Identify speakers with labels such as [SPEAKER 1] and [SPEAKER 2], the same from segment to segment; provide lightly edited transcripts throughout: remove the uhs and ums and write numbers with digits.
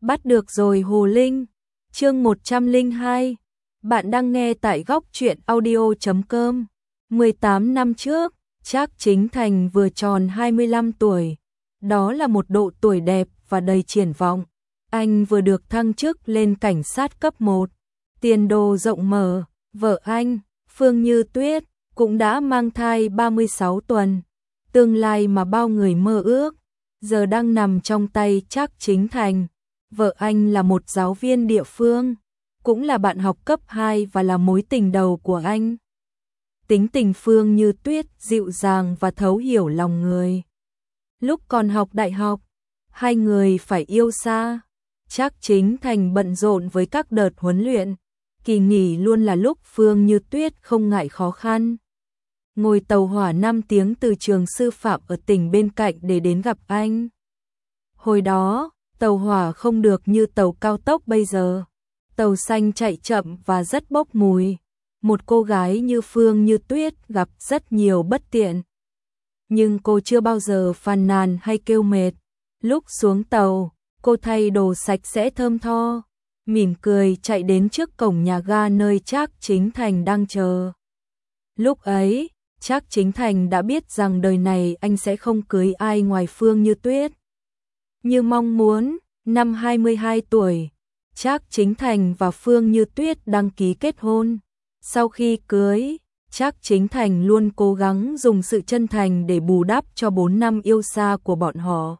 [SPEAKER 1] Bắt được rồi Hồ Linh. Chương 102. Bạn đang nghe tại góc truyện audio.com. 18 năm trước, Trác Chính Thành vừa tròn 25 tuổi. Đó là một độ tuổi đẹp và đầy triển vọng. Anh vừa được thăng chức lên cảnh sát cấp 1. Tiền đồ rộng mở, vợ anh, Phương Như Tuyết, cũng đã mang thai 36 tuần. Tương lai mà bao người mơ ước, giờ đang nằm trong tay Trác Chính Thành. Vợ anh là một giáo viên địa phương, cũng là bạn học cấp 2 và là mối tình đầu của anh. Tính tình Phương Như Tuyết dịu dàng và thấu hiểu lòng người. Lúc còn học đại học, hai người phải yêu xa. Trác Chính Thành bận rộn với các đợt huấn luyện, kỳ nghỉ luôn là lúc Phương Như Tuyết không ngại khó khăn. Ngồi tàu hỏa 5 tiếng từ trường sư phạm ở tỉnh bên cạnh để đến gặp anh. Hồi đó, tàu hỏa không được như tàu cao tốc bây giờ. Tàu xanh chạy chậm và rất bốc mùi. Một cô gái như Phương Như Tuyết gặp rất nhiều bất tiện. Nhưng cô chưa bao giờ phàn nàn hay kêu mệt. Lúc xuống tàu, cô thay đồ sạch sẽ thơm tho, mỉm cười chạy đến trước cổng nhà ga nơi Trác Chính Thành đang chờ. Lúc ấy, Trác Chính Thành đã biết rằng đời này anh sẽ không cưới ai ngoài Phương Như Tuyết. Như mong muốn, năm 22 tuổi, Trác Chính Thành và Phương Như Tuyết đăng ký kết hôn. Sau khi cưới, Trác Chính Thành luôn cố gắng dùng sự chân thành để bù đắp cho 4 năm yêu xa của bọn họ.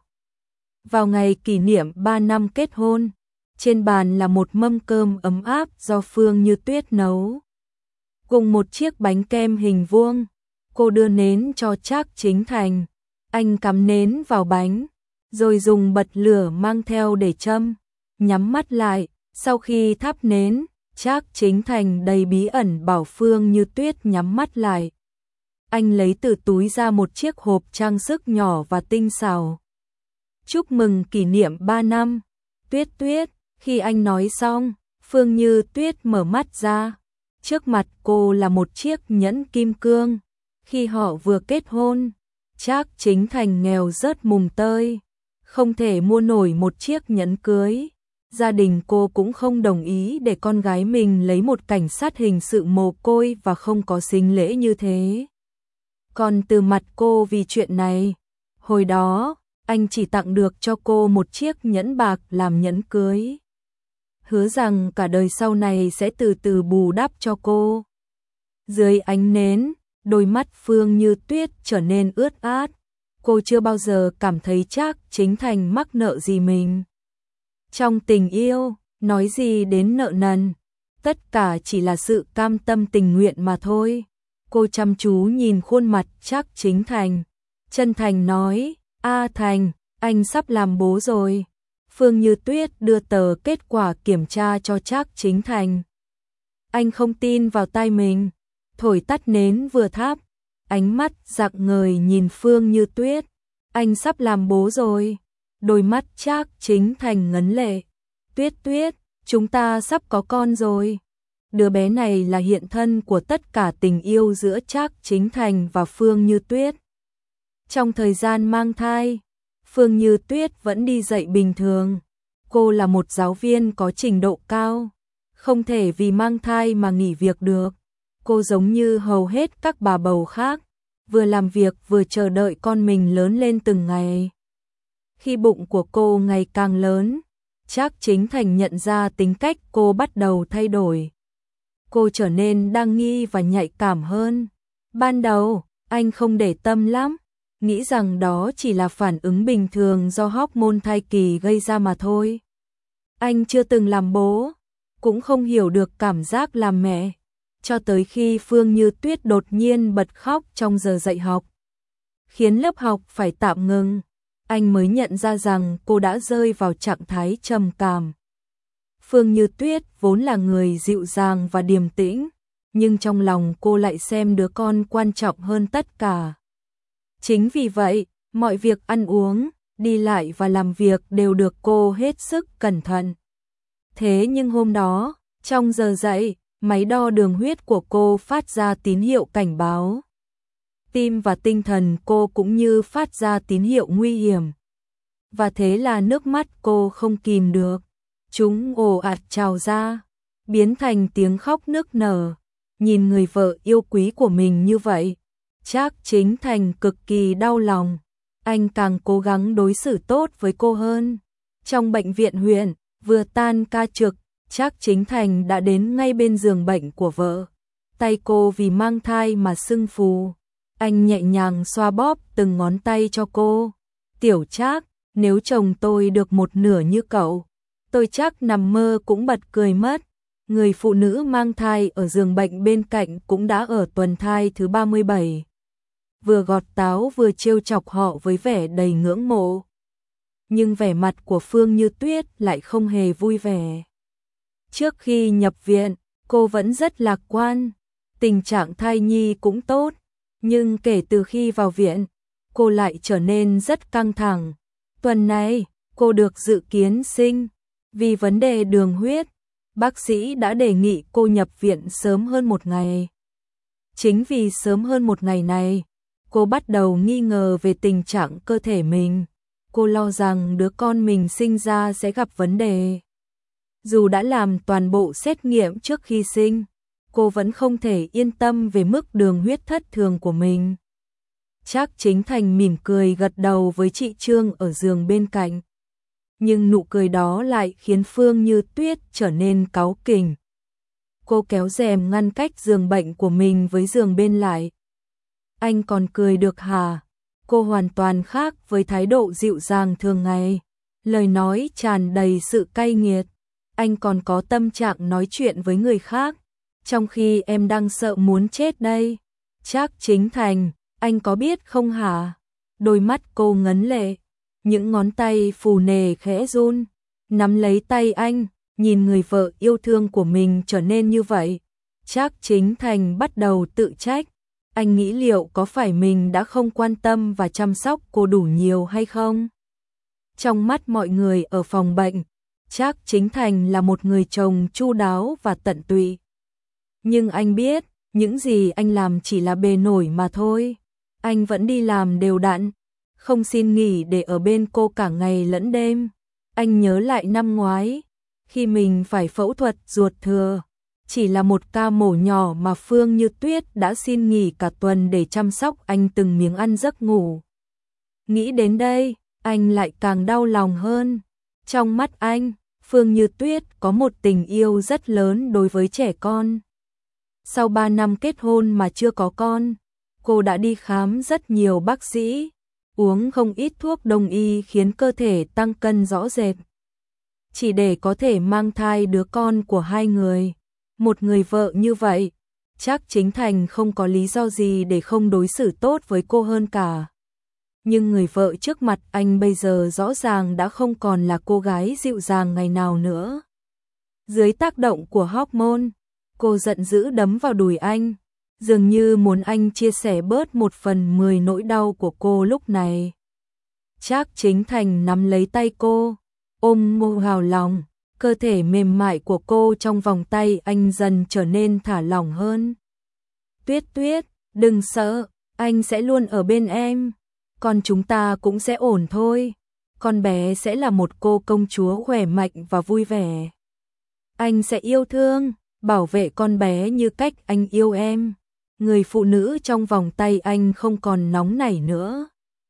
[SPEAKER 1] Vào ngày kỷ niệm 3 năm kết hôn, trên bàn là một mâm cơm ấm áp do Phương Như Tuyết nấu, cùng một chiếc bánh kem hình vuông. Cô đưa nến cho Trác Chính Thành, anh cắm nến vào bánh, rồi dùng bật lửa mang theo để châm, nhắm mắt lại. Sau khi thắp nến, Trác Chính Thành đầy bí ẩn bảo Phương Như Tuyết nhắm mắt lại. Anh lấy từ túi ra một chiếc hộp trang sức nhỏ và tinh xảo. Chúc mừng kỷ niệm 3 năm, Tuyết Tuyết. Khi anh nói xong, Phương Như Tuyết mở mắt ra. Trước mặt cô là một chiếc nhẫn kim cương. Khi họ vừa kết hôn, Trác Chính Thành nghèo rớt mùng tơi, không thể mua nổi một chiếc nhẫn cưới. Gia đình cô cũng không đồng ý để con gái mình lấy một cảnh sát hình sự mồ côi và không có sính lễ như thế. Còn từ mặt cô vì chuyện này, hồi đó, anh chỉ tặng được cho cô một chiếc nhẫn bạc làm nhẫn cưới. Hứa rằng cả đời sau này sẽ từ từ bù đắp cho cô. Dưới ánh nến, đôi mắt Phương Như Tuyết trở nên ướt át. Cô chưa bao giờ cảm thấy Trác Chính Thành mắc nợ gì mình. Trong tình yêu, nói gì đến nợ nần, tất cả chỉ là sự cam tâm tình nguyện mà thôi. Cô chăm chú nhìn khuôn mặt Trác Chính Thành, chân thành nói, "A Thành, anh sắp làm bố rồi." Phương Như Tuyết đưa tờ kết quả kiểm tra cho Trác Chính Thành. Anh không tin vào tai mình, thổi tắt nến vừa thắp, ánh mắt rạng ngời nhìn Phương Như Tuyết. Anh sắp làm bố rồi. Đôi mắt Trác Chính Thành ngấn lệ. Tuyết Tuyết, chúng ta sắp có con rồi. Đứa bé này là hiện thân của tất cả tình yêu giữa Trác Chính Thành và Phương Như Tuyết. Trong thời gian mang thai, Phương Như Tuyết vẫn đi dạy bình thường. Cô là một giáo viên có trình độ cao, không thể vì mang thai mà nghỉ việc được. Cô giống như hầu hết các bà bầu khác, vừa làm việc vừa chờ đợi con mình lớn lên từng ngày. Khi bụng của cô ngày càng lớn, Trác Chính Thành nhận ra tính cách cô bắt đầu thay đổi. Cô trở nên đa nghi và nhạy cảm hơn. Ban đầu, anh không để tâm lắm, nghĩ rằng đó chỉ là phản ứng bình thường do hormone thai kỳ gây ra mà thôi. Anh chưa từng làm bố, cũng không hiểu được cảm giác làm mẹ, cho tới khi Phương Như Tuyết đột nhiên bật khóc trong giờ dạy học, khiến lớp học phải tạm ngừng. Anh mới nhận ra rằng cô đã rơi vào trạng thái trầm cảm. Phương Như Tuyết vốn là người dịu dàng và điềm tĩnh, nhưng trong lòng cô lại xem đứa con quan trọng hơn tất cả. Chính vì vậy, mọi việc ăn uống, đi lại và làm việc đều được cô hết sức cẩn thận. Thế nhưng hôm đó, trong giờ dạy, máy đo đường huyết của cô phát ra tín hiệu cảnh báo. Tim và tinh thần cô cũng như phát ra tín hiệu nguy hiểm. Và thế là nước mắt cô không kìm được, Chúng ồ ạt trào ra, biến thành tiếng khóc nức nở. Nhìn người vợ yêu quý của mình như vậy, Trác Chính Thành cực kỳ đau lòng. Anh càng cố gắng đối xử tốt với cô hơn. Trong bệnh viện huyện, vừa tan ca trực, Trác Chính Thành đã đến ngay bên giường bệnh của vợ. Tay cô vì mang thai mà sưng phù. Anh nhẹ nhàng xoa bóp từng ngón tay cho cô. Tiểu Trác, nếu chồng tôi được một nửa như cậu, tôi chắc nằm mơ cũng bật cười mất. Người phụ nữ mang thai ở giường bệnh bên cạnh cũng đã ở tuần thai thứ 37. Vừa gọt táo vừa trêu chọc họ với vẻ đầy ngưỡng mộ. Nhưng vẻ mặt của Phương Như Tuyết lại không hề vui vẻ. Trước khi nhập viện, cô vẫn rất lạc quan, tình trạng thai nhi cũng tốt, nhưng kể từ khi vào viện, cô lại trở nên rất căng thẳng. Tuần này, cô được dự kiến sinh, vì vấn đề đường huyết, bác sĩ đã đề nghị cô nhập viện sớm hơn một ngày. Chính vì sớm hơn một ngày này, cô bắt đầu nghi ngờ về tình trạng cơ thể mình. Cô lo rằng đứa con mình sinh ra sẽ gặp vấn đề. Dù đã làm toàn bộ xét nghiệm trước khi sinh, cô vẫn không thể yên tâm về mức đường huyết thất thường của mình. Trác Chính Thành mỉm cười gật đầu với chị Trương ở giường bên cạnh. Nhưng nụ cười đó lại khiến Phương Như Tuyết trở nên cáu kỉnh. Cô kéo rèm ngăn cách giường bệnh của mình với giường bên lại. Anh còn cười được hả? Cô hoàn toàn khác với thái độ dịu dàng thường ngày. Lời nói tràn đầy sự cay nghiệt. Anh còn có tâm trạng nói chuyện với người khác, trong khi em đang sợ muốn chết đây. Trác Chính Thành, anh có biết không hả? Đôi mắt cô ngấn lệ, những ngón tay phù nề khẽ run, nắm lấy tay anh, nhìn người vợ yêu thương của mình trở nên như vậy. Trác Chính Thành bắt đầu tự trách. Anh nghĩ liệu có phải mình đã không quan tâm và chăm sóc cô đủ nhiều hay không? Trong mắt mọi người ở phòng bệnh, Trác Chính Thành là một người chồng chu đáo và tận tụy. Nhưng anh biết, những gì anh làm chỉ là bề nổi mà thôi. Anh vẫn đi làm đều đặn, không xin nghỉ để ở bên cô cả ngày lẫn đêm. Anh nhớ lại năm ngoái, khi mình phải phẫu thuật ruột thừa, chỉ là một ca mổ nhỏ mà Phương Như Tuyết đã xin nghỉ cả tuần để chăm sóc anh từng miếng ăn giấc ngủ. Nghĩ đến đây, anh lại càng đau lòng hơn. Trong mắt anh, Phương Như Tuyết có một tình yêu rất lớn đối với trẻ con. Sau 3 năm kết hôn mà chưa có con, cô đã đi khám rất nhiều bác sĩ, uống không ít thuốc đông y khiến cơ thể tăng cân rõ rệt. Chỉ để có thể mang thai đứa con của hai người. Một người vợ như vậy, Trác Chính Thành không có lý do gì để không đối xử tốt với cô hơn cả. Nhưng người vợ trước mặt anh bây giờ rõ ràng đã không còn là cô gái dịu dàng ngày nào nữa. Dưới tác động của hormone, cô giận dữ đấm vào đùi anh, dường như muốn anh chia sẻ bớt 1/10 nỗi đau của cô lúc này. Trác Chính Thành nắm lấy tay cô, ôm cô vào lòng, cơ thể mềm mại của cô trong vòng tay anh dần trở nên thả lỏng hơn. Tuyết Tuyết, đừng sợ, anh sẽ luôn ở bên em. Con chúng ta cũng sẽ ổn thôi. Con bé sẽ là một cô công chúa khỏe mạnh và vui vẻ. Anh sẽ yêu thương, bảo vệ con bé như cách anh yêu em. Người phụ nữ trong vòng tay anh không còn nóng nảy nữa,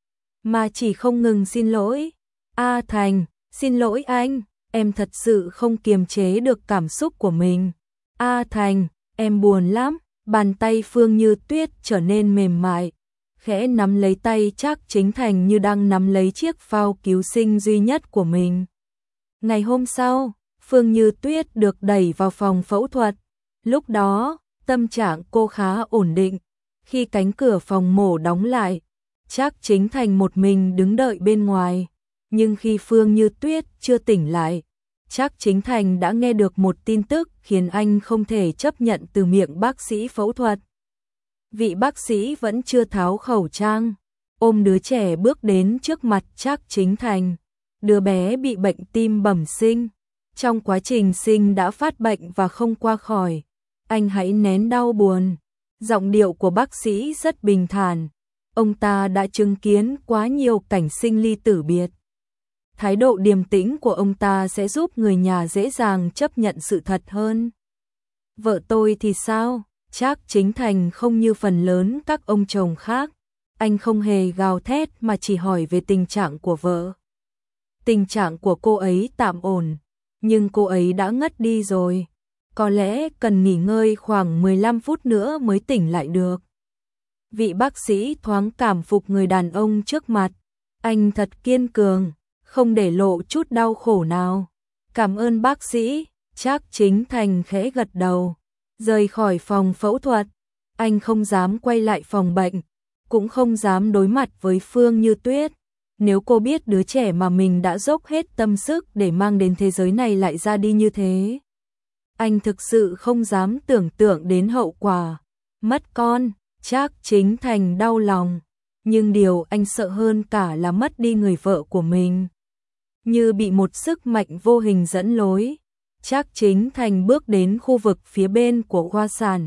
[SPEAKER 1] mà chỉ không ngừng xin lỗi. A Thành, xin lỗi anh, em thật sự không kiềm chế được cảm xúc của mình. A Thành, em buồn lắm. Bàn tay Phương Như Tuyết trở nên mềm mại, khẽ nắm lấy tay Trác Chính Thành như đang nắm lấy chiếc phao cứu sinh duy nhất của mình. Ngày hôm sau, Phương Như Tuyết được đẩy vào phòng phẫu thuật. Lúc đó, tâm trạng cô khá ổn định. Khi cánh cửa phòng mổ đóng lại, Trác Chính Thành một mình đứng đợi bên ngoài. Nhưng khi Phương Như Tuyết chưa tỉnh lại, Trác Chính Thành đã nghe được một tin tức khiến anh không thể chấp nhận từ miệng bác sĩ phẫu thuật. Vị bác sĩ vẫn chưa tháo khẩu trang, ôm đứa trẻ bước đến trước mặt Trác Chính Thành. Đứa bé bị bệnh tim bẩm sinh, trong quá trình sinh đã phát bệnh và không qua khỏi. Anh hãy nén đau buồn. Giọng điệu của bác sĩ rất bình thản. Ông ta đã chứng kiến quá nhiều cảnh sinh ly tử biệt. Thái độ điềm tĩnh của ông ta sẽ giúp người nhà dễ dàng chấp nhận sự thật hơn. Vợ tôi thì sao? Trác Chính Thành không như phần lớn các ông chồng khác. Anh không hề gào thét mà chỉ hỏi về tình trạng của vợ. Tình trạng của cô ấy tạm ổn, nhưng cô ấy đã ngất đi rồi. Có lẽ cần nghỉ ngơi khoảng 15 phút nữa mới tỉnh lại được. Vị bác sĩ thoáng cảm phục người đàn ông trước mặt. Anh thật kiên cường, không để lộ chút đau khổ nào. Cảm ơn bác sĩ, Trác Chính Thành khẽ gật đầu. Rời khỏi phòng phẫu thuật, anh không dám quay lại phòng bệnh, cũng không dám đối mặt với Phương Như Tuyết. Nếu cô biết đứa trẻ mà mình đã dốc hết tâm sức để mang đến thế giới này lại ra đi như thế. Anh thực sự không dám tưởng tượng đến hậu quả. Mất con, Trác Chính Thành đau lòng. Nhưng điều anh sợ hơn cả là mất đi người vợ của mình. Như bị một sức mạnh vô hình dẫn lối, Trác Chính Thành bước đến khu vực phía bên của khoa sản.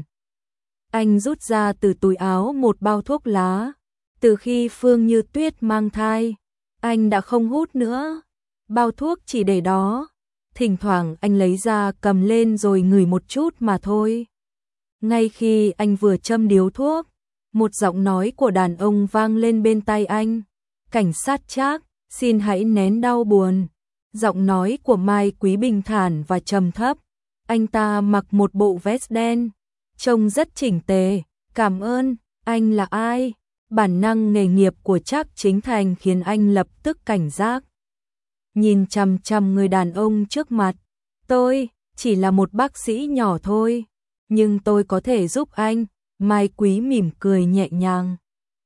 [SPEAKER 1] Anh rút ra từ túi áo một bao thuốc lá. Từ khi Phương Như Tuyết mang thai, anh đã không hút nữa. Bao thuốc chỉ để đó. Thỉnh thoảng anh lấy ra cầm lên rồi ngửi một chút mà thôi. Ngay khi anh vừa châm điếu thuốc, một giọng nói của đàn ông vang lên bên tai anh. Cảnh sát Trác, xin hãy nén đau buồn. Giọng nói của Mai Quý bình thản và trầm thấp. Anh ta mặc một bộ vest đen, trông rất chỉnh tề. Cảm ơn, anh là ai? Bản năng nghề nghiệp của Trác Chính Thành khiến anh lập tức cảnh giác. Nhìn chằm chằm người đàn ông trước mặt. Tôi chỉ là một bác sĩ nhỏ thôi, nhưng tôi có thể giúp anh. Mai Quý mỉm cười nhẹ nhàng.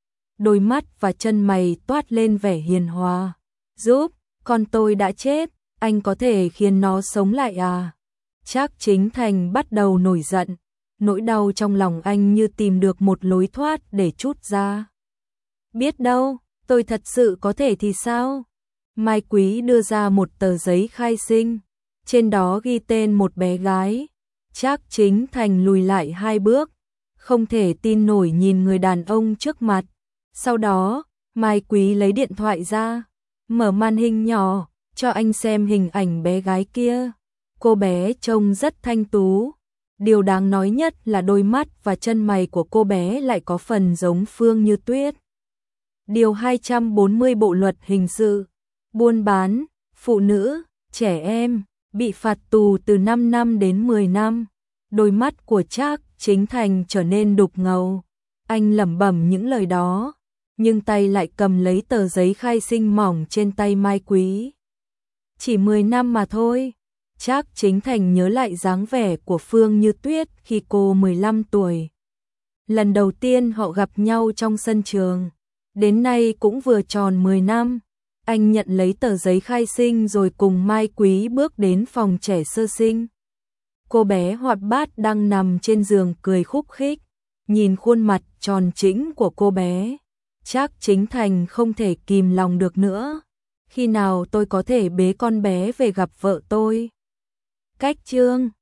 [SPEAKER 1] Đôi mắt và chân mày toát lên vẻ hiền hòa. Giúp, con tôi đã chết, anh có thể khiến nó sống lại à? Trác Chính Thành bắt đầu nổi giận. Nỗi đau trong lòng anh như tìm được một lối thoát để trút ra. Biết đâu, tôi thật sự có thể thì sao? Mai Quý đưa ra một tờ giấy khai sinh, trên đó ghi tên một bé gái. Trác Chính Thành lùi lại 2 bước, không thể tin nổi nhìn người đàn ông trước mặt. Sau đó, Mai Quý lấy điện thoại ra, mở màn hình nhỏ, cho anh xem hình ảnh bé gái kia. Cô bé trông rất thanh tú. Điều đáng nói nhất là đôi mắt và chân mày của cô bé lại có phần giống Phương Như Tuyết. Điều 240 Bộ luật hình sự, buôn bán, phụ nữ, trẻ em, bị phạt tù từ 5 năm đến 10 năm. Đôi mắt của Trác Chính Thành trở nên đục ngầu. Anh lẩm bẩm những lời đó, nhưng tay lại cầm lấy tờ giấy khai sinh mỏng trên tay Mai Quý. Chỉ 10 năm mà thôi. Trác Chính Thành nhớ lại dáng vẻ của Phương Như Tuyết khi cô 15 tuổi. Lần đầu tiên họ gặp nhau trong sân trường, đến nay cũng vừa tròn 10 năm. Anh nhận lấy tờ giấy khai sinh rồi cùng Mai Quý bước đến phòng trẻ sơ sinh. Cô bé hoạt bát đang nằm trên giường cười khúc khích. Nhìn khuôn mặt tròn trĩnh của cô bé, Trác Chính Thành không thể kìm lòng được nữa. Khi nào tôi có thể bế con bé về gặp vợ tôi? Cách chương